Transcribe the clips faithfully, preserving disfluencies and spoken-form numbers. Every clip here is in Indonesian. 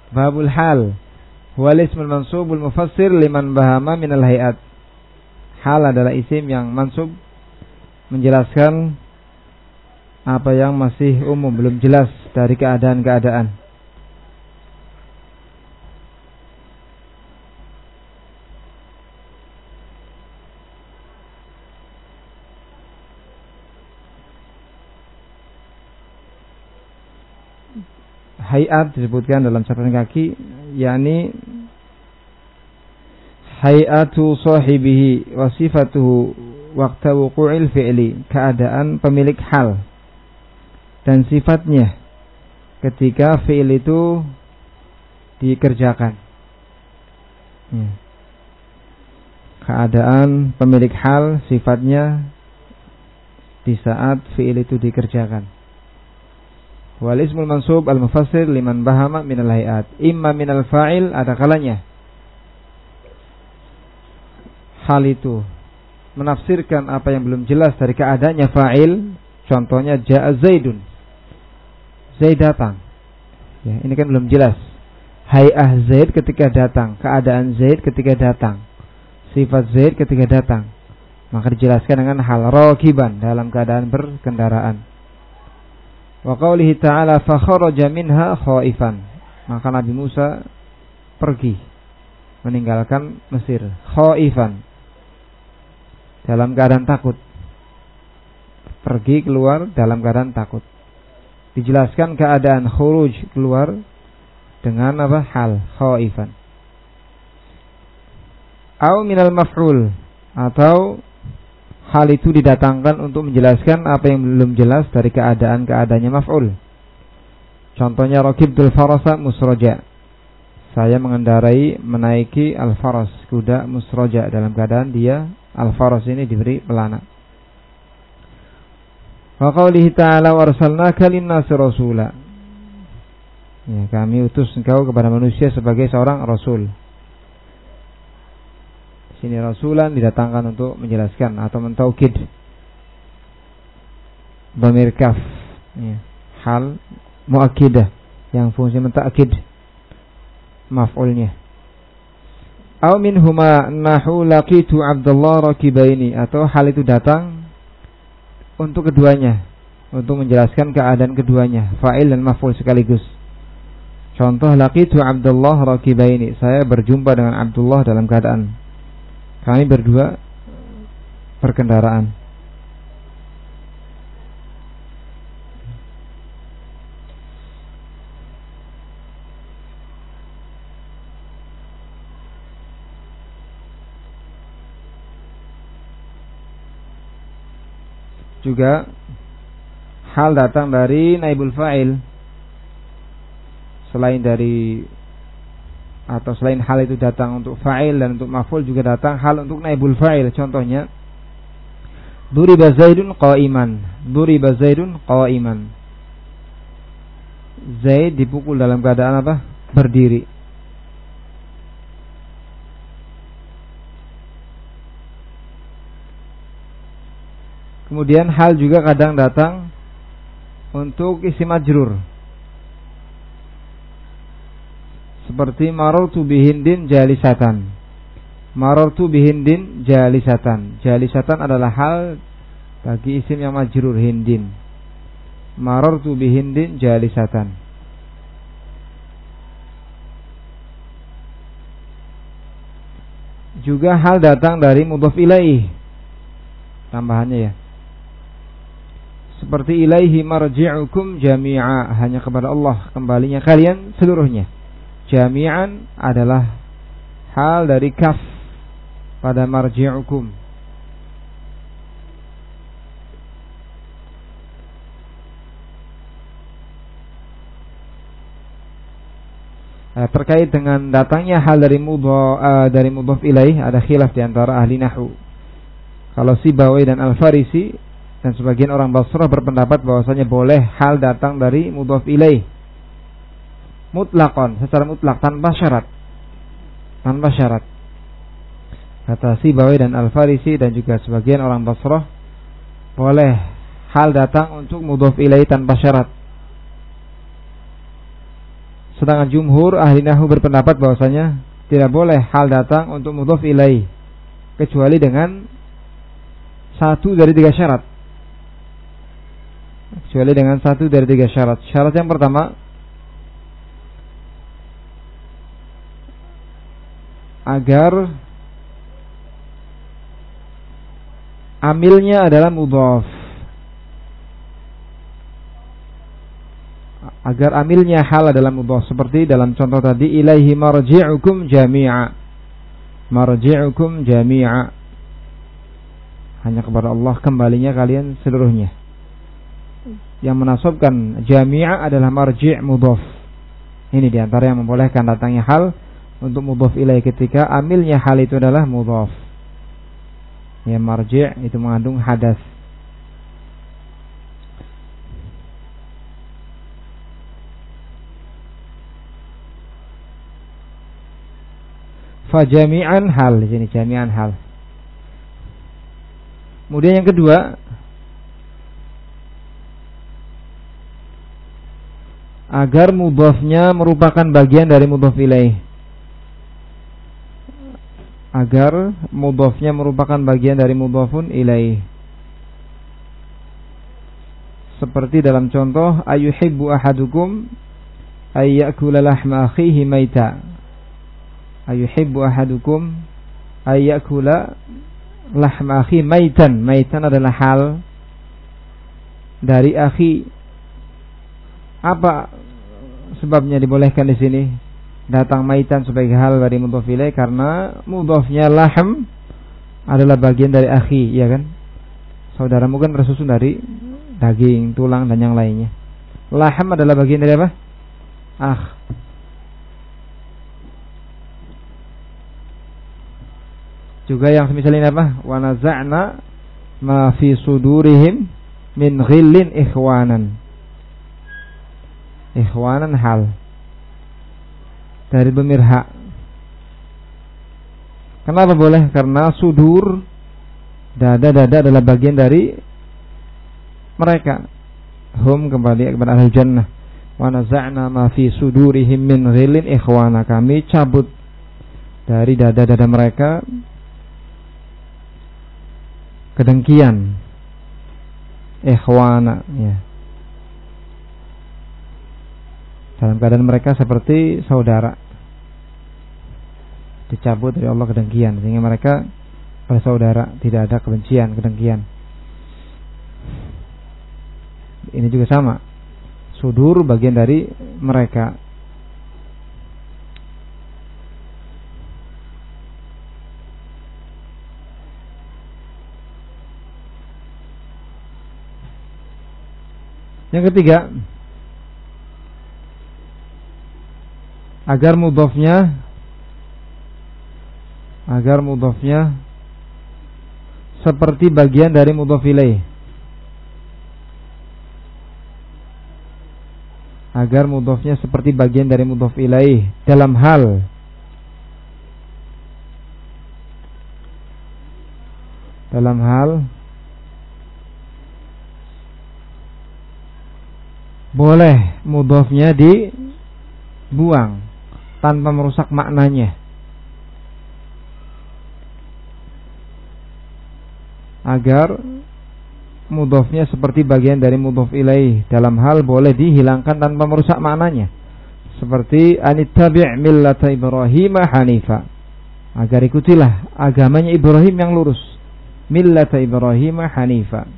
Babul hal wal ismul mansubul mufassir liman bahama minal hayat. Hal adalah isim yang mansub menjelaskan apa yang masih umum, belum jelas dari keadaan-keadaan. Hayat disebutkan dalam catatan kaki, yakni hayatu sahibihi wa sifatuhu waqta wuqu'il fi'li, keadaan pemilik hal dan sifatnya ketika fi'il itu dikerjakan. Hmm. Keadaan pemilik hal, sifatnya di saat fi'il itu dikerjakan. Wal ismul mansub al mufassir liman bahama minal hayat, imma minal fa'il, ada kalanya hal itu menafsirkan apa yang belum jelas dari keadaannya fa'il. Contohnya ja'a Zaidun, Zaid datang. Ya, ini kan belum jelas. Hay'ah Zaid ketika datang, keadaan Zaid ketika datang, sifat Zaid ketika datang, maka dijelaskan dengan hal rakiban, dalam keadaan berkendaraan. Wa qaulihi ta'ala fa kharaja minha khaifan, maka Nabi Musa pergi meninggalkan Mesir khaifan, dalam keadaan takut. Pergi keluar dalam keadaan takut. Dijelaskan keadaan khuruj, keluar, dengan apa? Hal khaifan. Au minal maf'ul, atau hal itu didatangkan untuk menjelaskan apa yang belum jelas dari keadaan-keadaannya maf'ul. Contohnya rakibtul farasa musraja, saya mengendarai, menaiki al-faras, kuda musraja, dalam keadaan dia al-faras ini diberi pelana. Wa qaulihi ta'ala wa arsalnaka lin-nasi rasula, ya, kami utus engkau kepada manusia sebagai seorang rasul. Sini rasulan didatangkan untuk menjelaskan atau mentaukid. Dhamir kaf, ya, hal muakkidah yang fungsi mentaukid maf'ulnya. Aw minhuma nahu laqitu Abdullah rakibaini, atau hal itu datang untuk keduanya, untuk menjelaskan keadaan keduanya, fa'il dan maf'ul sekaligus. Contoh laqitu Abdullah rakibaini, saya berjumpa dengan Abdullah dalam keadaan kami berdua berkendaraan. Juga hal datang dari naibul fa'il, selain dari atau selain hal itu datang untuk fa'il dan untuk maf'ul, juga datang hal untuk naibul fa'il. Contohnya duriba Zaidun qa'iman, duriba Zaidun qa'iman, Zaid dipukul dalam keadaan apa? Berdiri. Kemudian hal juga kadang datang untuk isim majrur, seperti marartu bihindin jalisatan. Marartu bihindin jalisatan. Jalisatan adalah hal bagi isim yang majrur hindin. Marartu bihindin jalisatan. Juga hal datang dari mudhaf ilaih, tambahannya ya, seperti ilaihi marji'ukum jami'a, hanya kepada Allah kembalinya kalian seluruhnya. Jami'an adalah hal dari kaf pada marji'ukum. Nah, terkait dengan datangnya hal dari mudhaf uh, dari mudhaf ilaih, ada khilaf di antara ahli nahwu. Kalau Sibawi dan Al-Farisi dan sebagian orang Basrah berpendapat bahwasanya boleh hal datang dari mudhaf ilaih mutlaqan, secara mutlak, tanpa syarat. Tanpa syarat. Kata Sibawi dan Al-Farisi dan juga sebagian orang Basrah, boleh hal datang untuk mudhaf ilaih tanpa syarat. Sedangkan jumhur ahli nahwu berpendapat bahwasanya tidak boleh hal datang untuk mudhof ilaih kecuali dengan satu dari tiga syarat. Kecuali dengan satu dari tiga syarat. Syarat yang pertama, agar amilnya adalah mudhof. Agar amilnya hal adalah mudhof, seperti dalam contoh tadi, ilaihi marji'ukum jami'a. Marji'ukum jami'a, hanya kepada Allah kembalinya kalian seluruhnya. Yang menasabkan jami'a adalah marji' mudhof. Ini diantara yang membolehkan datangnya hal untuk mudhof ilaih ketika amilnya hal itu adalah mudhof. Ya, marji' itu mengandung hadas. Fa jami'an hal, di sini jami'an hal. Kemudian yang kedua, agar mudhofnya merupakan bagian dari mudhof ilaih. Agar mudhofnya merupakan bagian dari mudhofun ilaih. Seperti dalam contoh, ayuhibbu ahadukum ayyakula lahma akhihi maita. Ayuhibbu ahadukum ayyakula lahma akhi maitan. Maitan adalah hal dari akhi. Apa sebabnya dibolehkan di sini datang maitan sebagai hal dari mudhof ilaih? Karena mudhofnya lahm adalah bagian dari akhi, ya kan? Saudaramu kan tersusun dari daging, tulang dan yang lainnya. Lahm adalah bagian dari apa? Akh. Juga yang semisal ini apa? Wa naza'na ma fi sudurihim min ghillin ikhwanan. Ikhwanan hal dari dhamir ha. Kenapa boleh? Karena sudur, dada-dada adalah bagian dari mereka. Hum kembali kepada ahli jannah. Wa naza'na ma fi sudurihim min ghillin ikhwana. Kami cabut dari dada-dada mereka kedengkian. Ikhwana, ya. Dalam keadaan mereka seperti saudara, dicabut dari Allah kedengkian, sehingga mereka bersaudara, tidak ada kebencian, kedengkian. Ini juga sama, sudur bagian dari mereka. Yang ketiga, agar mudhofnya agar mudhofnya seperti bagian dari mudhof ilaih. Agar mudhofnya seperti bagian dari mudhof ilaih dalam hal dalam hal boleh mudhofnya dibuang tanpa merusak maknanya. Agar mudhofnya seperti bagian dari mudhof ilaih dalam hal boleh dihilangkan tanpa merusak maknanya. Seperti anittabi' millata Ibrahim hanifa. Agar ikutilah agamanya Ibrahim yang lurus. Millata Ibrahim hanifa.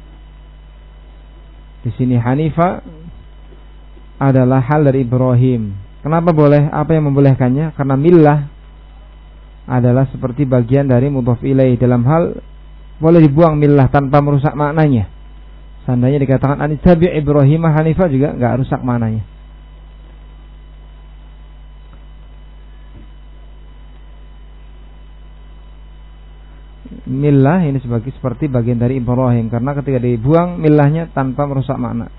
Di sini hanifa adalah hal dari Ibrahim. Kenapa boleh? Apa yang membolehkannya? Karena millah adalah seperti bagian dari mudhof ilaih dalam hal boleh dibuang millah tanpa merusak maknanya. Seandainya dikatakan anittabi' Ibrahim hanifa juga enggak rusak maknanya. Millah ini sebagai seperti bagian dari Ibrahim karena ketika dibuang millahnya tanpa merusak makna.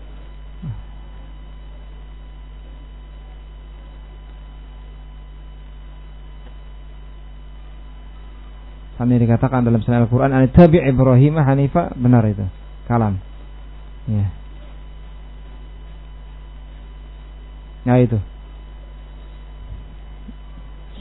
Ini dikatakan dalam surat Al-Quran anittabi' Ibrahim hanifa, benar itu kalam, ya. Nah itu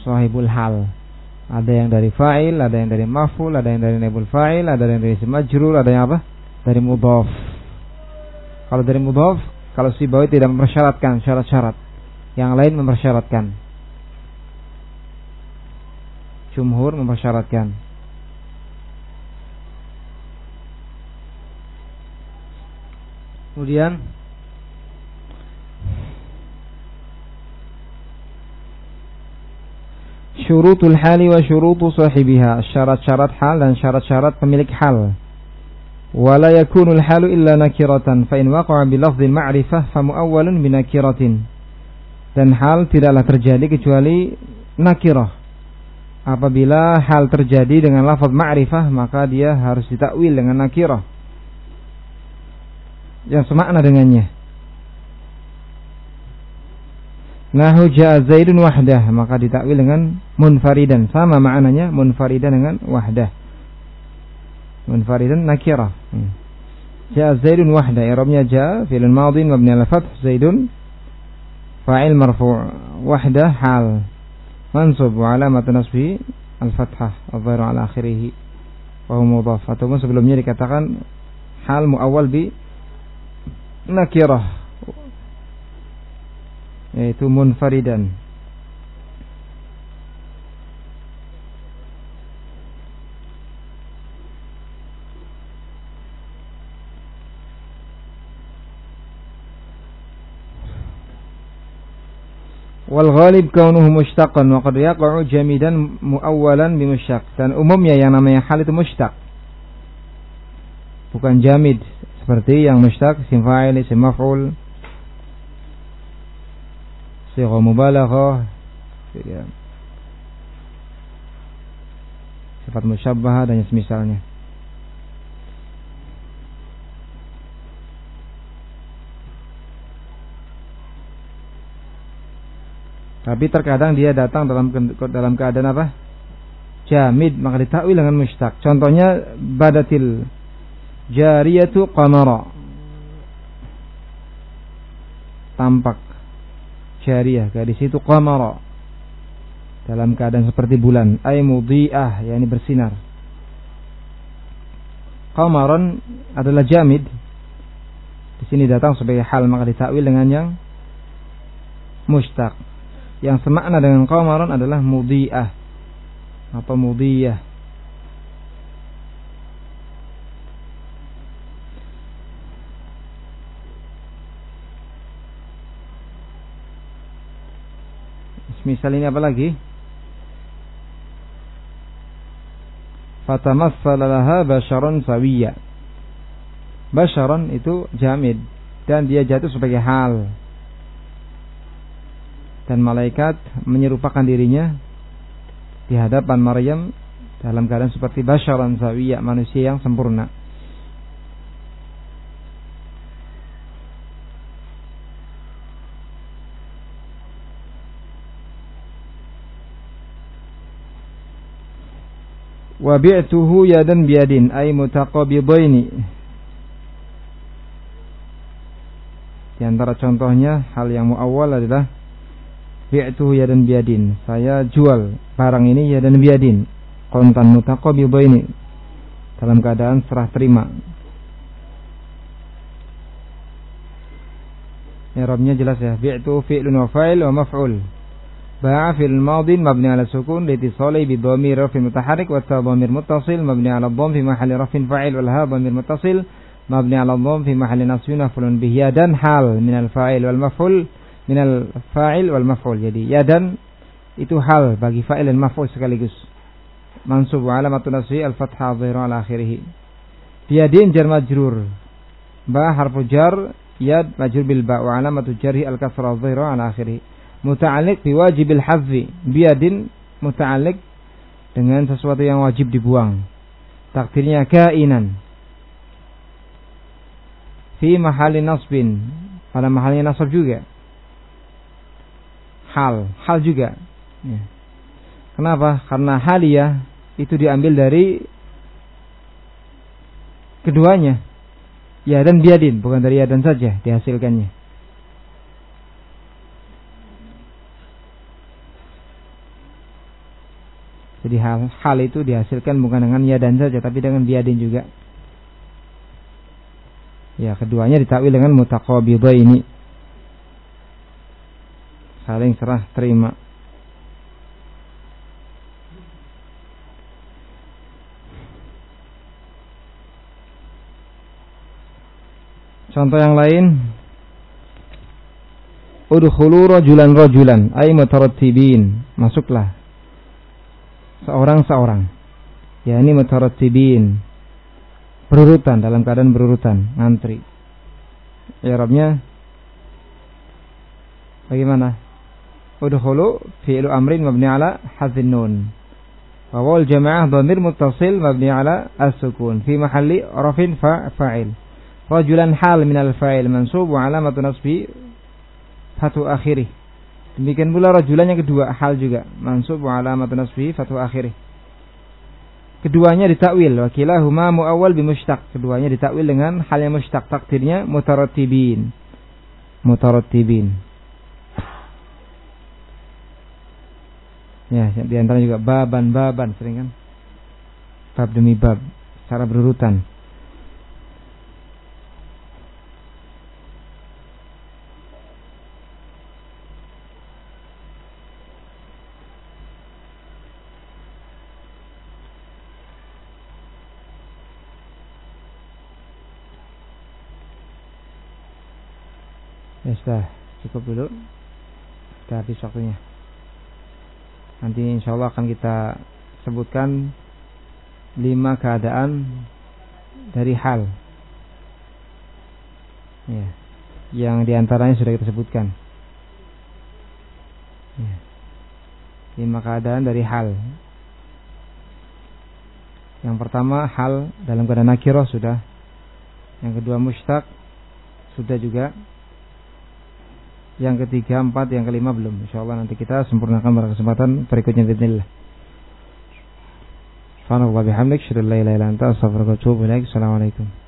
sahibul hal. Ada yang dari fa'il, ada yang dari maf'ul, ada yang dari naibul fa'il, ada yang dari isim majrur, ada yang apa? Dari mudhaf. Kalau dari mudhaf, kalau Sibawi tidak mempersyaratkan syarat-syarat, yang lain mempersyaratkan. Jumhur mempersyaratkan. Kemudian syurutul hali wa syurutu sahibiha, syarat-syarat hal dan syarat-syarat pemilik hal. Wala yakunul halu illa nakiratan fa in waqa'a bi lafdhil ma'rifah fa muawwalun bi nakiratin. Dan hal tidaklah terjadi kecuali nakirah. Apabila hal terjadi dengan lafaz ma'rifah, maka dia harus ditakwil dengan nakirah yang semakna dengannya. Nahu ja'a Zaidun wahdah, maka ditakwil dengan munfaridan, sama maknanya munfaridan dengan wahdah. Munfaridan nakirah. Hmm. Ja'a Zaidun wahdah, i'rabnya ja'a fi'il madhi mabni 'ala fath, Zaidun fa'il marfu', wahdah hal mansub wa 'alamat nasbihi al-fathah adh-dhahira 'ala akhirih wa huwa mudhaf. Ataupun sebelumnya dikatakan hal muawwal bi nakirah, yaitu munfaridan. Wal ghalib kaunuhu mushtaqan wa qad yaqa'u jamidan muawwalan bi mushtaq. Dan umumnya yang namanya hal itu mushtaq, bukan jamid, seperti yang mushtaq isim fa'il, isim maf'ul, sigha mubalaghah, sifat musyabbahah dan semisalnya. Tapi terkadang dia datang dalam dalam keadaan apa? Jamid, maka ditakwil dengan mushtaq. Contohnya badatil jariyatu qamara, tampak jariyah, gadis itu qamara, dalam keadaan seperti bulan, ay mudhi'ah, yakni bersinar. Qamaran adalah jamid, di sini datang sebagai hal, maka ditakwil dengan yang mushtaq. Yang semakna dengan qamaran adalah mudhi'ah atau mudhiyah. Misal ini apa lagi? Fatamassala laha basharan sawiyya. Basharan itu jamid dan dia jatuh sebagai hal. Dan malaikat menyerupakan dirinya di hadapan Maryam dalam keadaan seperti basharan sawiyya, manusia yang sempurna. Wa bi'tuhu yadan biyadin ay mutaqabidaini. Di antara contohnya hal yang muawwal adalah bi'tuhu yadan biyadin, saya jual barang ini yadan biyadin, kontan mutaqabidaini, dalam keadaan serah terima. I'rabnya jelas ya, bi'tu fi'lun wa fa'il wa maf'ul. Ba'a fi'l madhi mabni 'ala sukun litisali bi dhamir raf'in mutaharrik wa ta dhamir muttasil mabni 'ala dhamm fi mahalli raf'in fa'il wal ha dhamir muttasil mabni 'ala dhamm fi mahalli nasbin maf'ulun bihi. Yadan hal min al-fa'il wal maf'ul, min al-fa'il wal maf'ul. Jadi yadan itu hal bagi fa'il dan maf'ul sekaligus. Mansub wa 'alamatun nasbi al-fathah adh-dhahira 'ala akhirih. Biyadin jar majrur. Ba harfu jar, yad majrur bil ba wa 'alamatu jarhi al-kasrah adh-dhahira 'ala akhirih. Muta'alliq bi wajibil hadzi, biyadin muta'alliq dengan sesuatu yang wajib dibuang. Takdirnya kainan. Fi mahalli nasbin, pada mahalnya nasab juga. Hal, hal juga. Ya. Kenapa? Karena haliyah itu diambil dari keduanya, ya dan biyadin, bukan dari ya dan saja dihasilkannya. Jadi hal, hal itu dihasilkan bukan dengan ya dan saja, tapi dengan biadin juga. Ya, keduanya ditakwil dengan mutaqabidha ini, saling serah terima. Contoh yang lain, udkhulu rajulan rajulan ay mutarattibin, masuklah seorang-seorang. Ya, ini mutarattibin, berurutan, dalam keadaan berurutan, ngantri. I'rabnya bagaimana? Udkhulu fi'lu amrin mabni ala hadzin nun. Wa wal jamaah dhamir muttasil mabni ala as-sukun fi mahalli rafin fa'il. Rajulan hal minal fa'il mansub wa alamatu nasbi fatu akhirih. Demikian pula rajulan yang kedua hal juga mansub wa alamatu nasbi fatu akhirih. Keduanya ditakwil, wa kilahuma muawwal bi mushtaq. Keduanya ditakwil dengan hal yang mushtaq, takdirnya mutarattibin. Mutarattibin. Ya, di antara juga baban-baban, sering kan? Bab demi bab, secara berurutan. Ya sudah, cukup dulu. Kita habis waktunya. Nanti insya Allah akan kita sebutkan lima keadaan dari hal. Ya, yang diantaranya sudah kita sebutkan. Ya, lima keadaan dari hal. Yang pertama hal dalam keadaan nakirah sudah. Yang kedua mushtaq sudah juga. Yang ketiga, empat, yang kelima belum. InsyaAllah nanti kita sempurnakan pada kesempatan berikutnya. Bismillah. Subhanallah bihamdik, syukur la ilaha illa anta, astaghfiruka wa atubu ilaik. Assalamualaikum.